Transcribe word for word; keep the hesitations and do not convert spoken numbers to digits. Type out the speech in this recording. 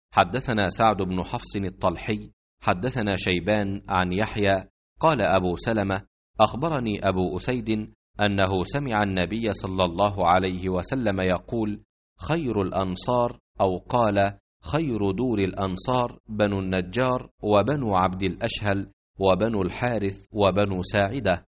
حدثنا سعد بن حفص الطلحي حدثنا شيبان عن يحيى قال أبو سلمة أخبرني أبو أسيد أنه سمع النبي صلى الله عليه وسلم يقول: خير الأنصار، أو قال: خير دور الأنصار بنو النجار وبنو عبد الأشهل وبنو الحارث وبنو ساعدة.